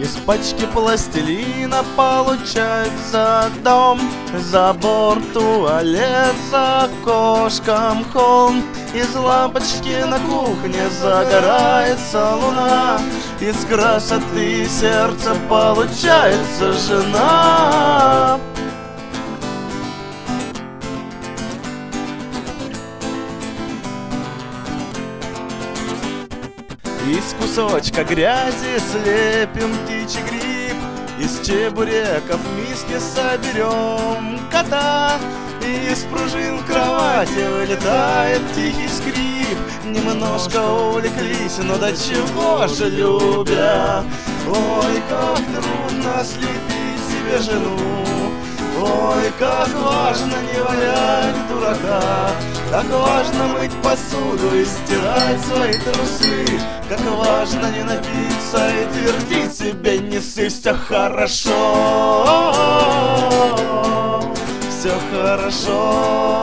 Из пачки пластилина получается дом. Забор, туалет, за окошком холм. Из лампочки на кухне загорается луна. Из красоты сердца получается жена. Из кусочка грязи слепим птичий гриб. Из чебуреков в миске соберем кота. И из пружин кровати вылетает тихий скрип. Немножко увлеклись, но до чего же любя. Ой, как трудно слепить себе жену. Ой, как важно не валять дурака. Как важно мыть посуду и стирать свои трусы. Как важно не напиться и твердить себе: не ссы, все хорошо, все хорошо.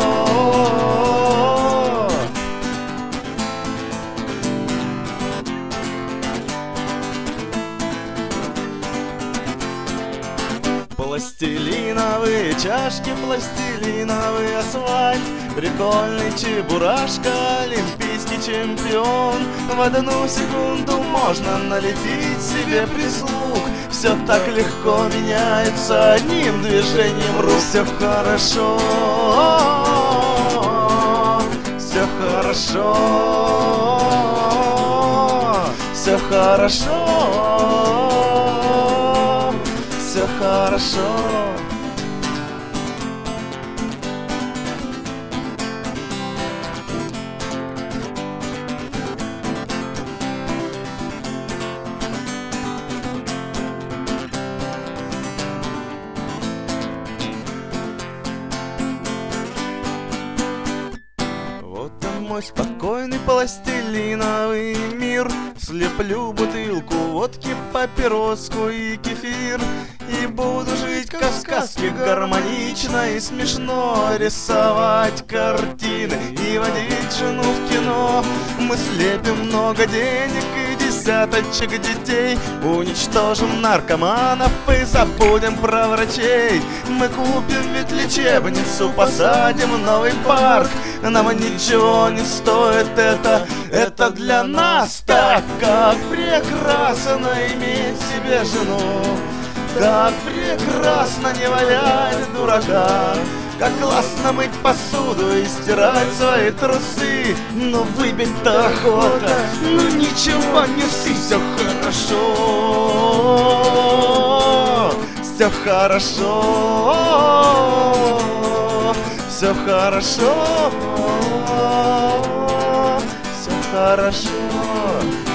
Пластилиновые чашки, пластилиновый асфальт. Прикольный чебурашка, олимпийский чемпион. В одну секунду можно налепить себе прислуг. Все так легко меняется одним движением рук. Все хорошо, все хорошо, все хорошо, все хорошо. Вот он мой спокойный пластилиновый мир. Слеплю бутылку водки, папироску и кефир. И буду жить как в сказке, гармонично и смешно. Рисовать картины и водить жену в кино. Мы слепим много денег и десяточек детей. Уничтожим наркоманов и забудем про врачей. Мы купим ведь лечебницу, посадим новый парк. Нам ничего не стоит это для нас. Так как прекрасно иметь себе жену. Как прекрасно не валять дурака. Как классно мыть посуду и стирать свои трусы. Но выпить-то охота, ну ничего не ссы, все хорошо, все хорошо, все хорошо, все хорошо.